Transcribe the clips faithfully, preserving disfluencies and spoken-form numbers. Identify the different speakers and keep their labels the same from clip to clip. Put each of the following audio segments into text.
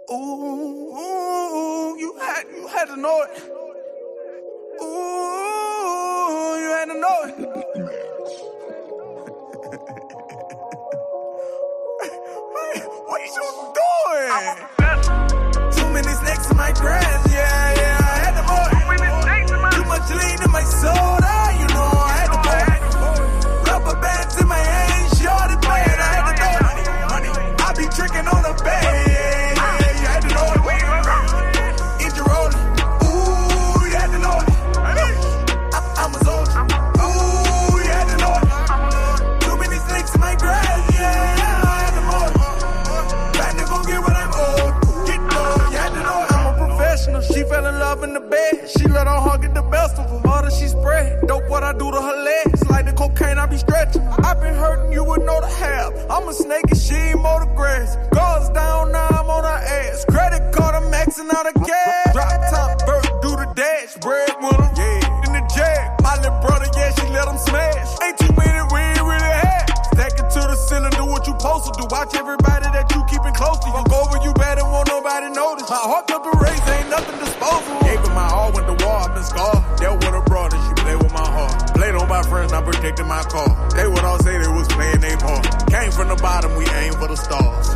Speaker 1: Ooh, ooh, you had, you had to know it. Ooh, you had to know it. What you doing? Too many snakes in my grass, yeah, yeah, I had to know it. Too much lean in my soda, you know I had to know it. Rubber bands in my hands, shorty playing, I had to know it. I be tricking on the bed. She fell in love in the bed. She let her heart get the best of her. All that she spread. Dope what I do to her legs. Like the cocaine I be stretching. I been hurting, you would know the half. I'm a snake and she ain't mow the grass. Guards down, now I'm on her ass. Credit card, I'm maxing out a gas. Drop top, bird, do the dash. Bread with her, yeah. In the jag. My little brother, yeah, she let him smash. Ain't too many we ain't really had. Stack it to the ceiling, do what you supposed to do. Watch everybody that you keeping close to you. Go over you bad and won't nobody notice. My heart up the race, ain't nothing disposable. Gave her my all, went to war, I've been scarred. Dealt with her brother, she played with my heart. Played on my friends, not protecting my car. They would all say they was playing their part. Came from the bottom, we aim for the stars.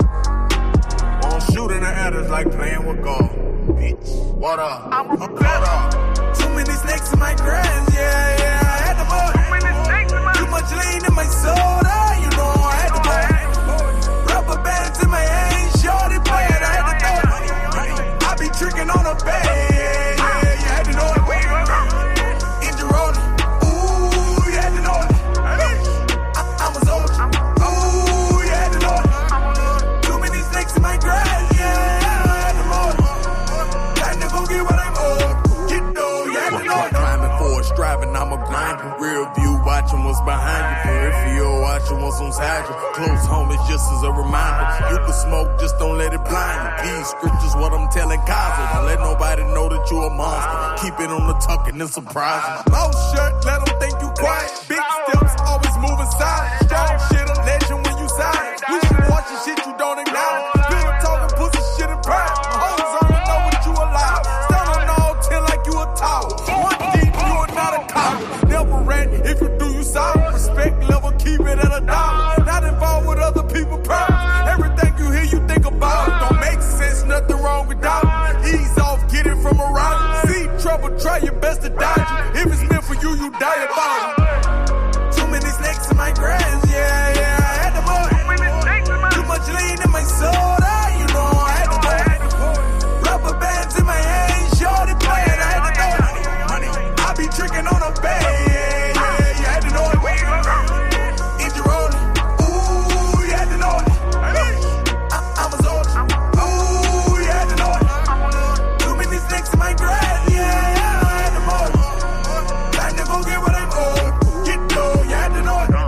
Speaker 1: Won't shoot in the air, it's like playing with God. Bitch, what up? I'm a cut up. Too many snakes in my grass, yeah, yeah, I had to boy. Too much lean in my soda, you know I had to boy. Rubber bands in my hands, shorty playing, I had to do it. I be tricking on a bed, yeah, yeah, you had to know it. Engine rolling, ooh, you had to know it. I, I'm a soldier, ooh, you had to know it. Too many snakes in my grass, yeah, I had to know it. Time to go get what I'm owed. Get though, you had to know it. Climbing forward, striving, I'm a grinder. Real view, watching what's behind you. Peripheral, watching what's on side you. Close home is just as a reminder. You can smoke, just don't let it blind you. These scriptures, what I'm telling Kaza. Don't let nobody know that you a monster. Keep it on the tuck and then surprise you. Low shirt, let them think you quiet. Big steps, always moving silent. Strong shit, a legend when you sign. You should watch the shit you don't acknowledge. Good talking, pussy shit in pride. Hoes only know what you allow. Stand on all ten like you a tower. One deep, you are not a coward. Never ran if you do you solid. Respect level, keep it at a dollar. Not involved with other people's problems. Everything you hear, you think about. Don't make sense, nothing wrong with doubt. Ease off, get it from around you. See trouble, try your best to dodge it. If it's meant for you, you die about it. Too many snakes in my grass, yeah, yeah, I had to boy. Too much lean in my soda, you know I had to boy. Rubber bands in my hands, shorty playing, I had to know it. I be tricking on a bed, yeah, yeah, you had to know it. Engine rolling, ooh, you had to know it. I, I'm a soldier, ooh, you had to know it. Too many snakes in my grass, yeah, yeah, I had to know it. Time to go get what I'm owed. Get though, you had to know it.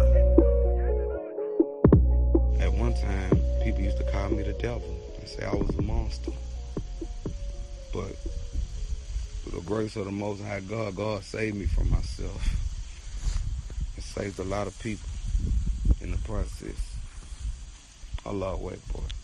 Speaker 2: At one time, people used to call me the devil and say I was a monster. But through the grace of the Most High God, God saved me from myself. It saved a lot of people in the process. Allah Akbar.